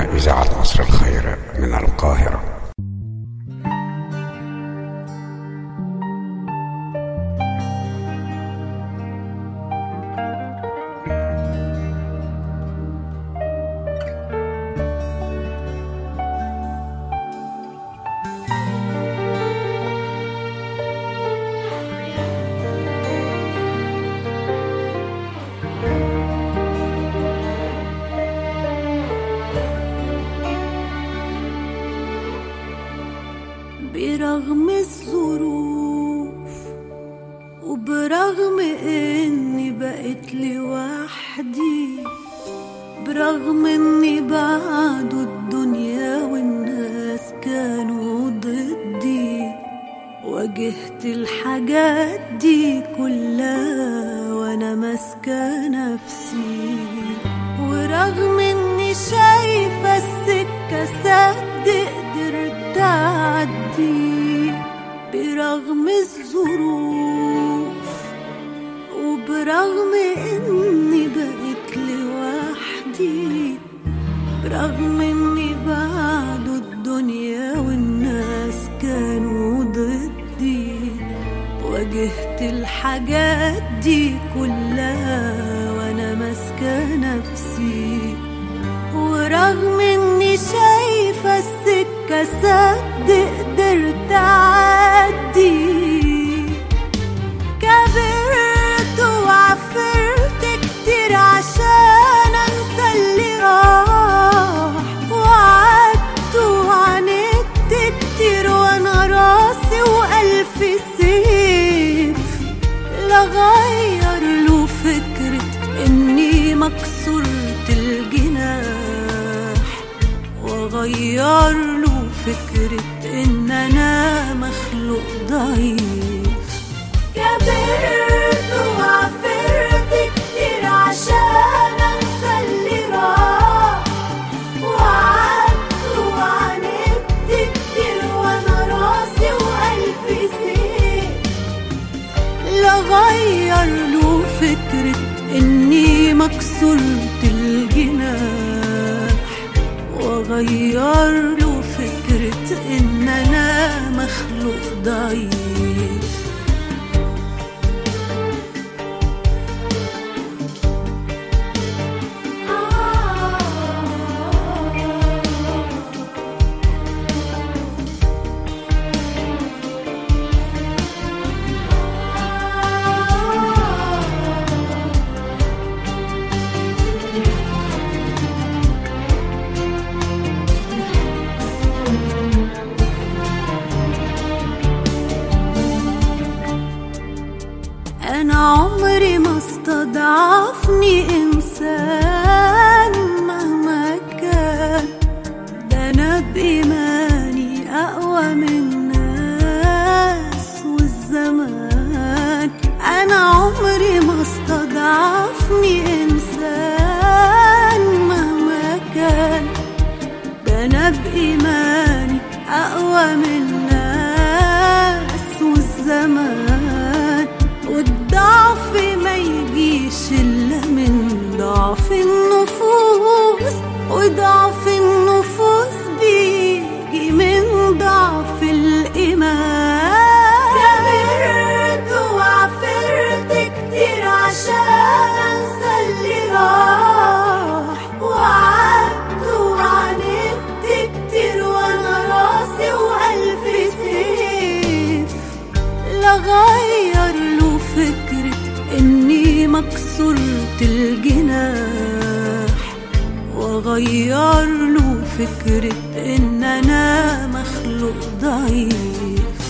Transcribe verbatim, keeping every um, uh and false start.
إذاعة عصر الخير من القاهرة. برغم الظروف وبرغم اني بقيت لوحدي، برغم اني بعد الدنيا والناس كانوا ضدي، واجهت الحاجات دي كلها وانا ماسكه نفسي. ورغم اني شايفه السكه سد قدرت اعدي، برغم الظروف وبرغم اني بقيت لوحدي، برغم اني بعد الدنيا والناس كانوا ضدي، واجهت الحاجات دي كلها وانا ماسكه نفسي. ورغم اني شايفه السكه سد قدرت اعدي، كبرت وعفرت كتير عشان انسى اللي راح، وقعدت وعاندت كتير وانا راسي والف سيف لغير له فكرة اني مكسورة الجناح، وغير له فكرة ان انا مخلوق ضعيف. كبرت وعفرت كتير عشان انسى اللي راح، وقعدت وعاندت كتير وانا راسي والف سيف لغير له فكرة اني مكسورة الجناح، وغير له فكرة ان انا مخلوق ضعيف. أنا عمري ما استضعفني إنسان مهما كان، ده أنا بإيماني أقوى من الناس والزمان. أنا عمري ما استضعفني إنسان مهما كان، ده أنا بإيماني أقوى من الناس والزمان. والضعف ما يجيش إلا من ضعف النفوس، وضعف النفوس بيجي من ضعف الإيمان. كبرت وعفرت كتير عشان أنسى اللي راح، وقعدت وعاندت كتير وأنا راسي وألف سيف لغير له فكرة إني مكسورة الجناح، وغير له فكرة إن أنا مخلوق ضعيف.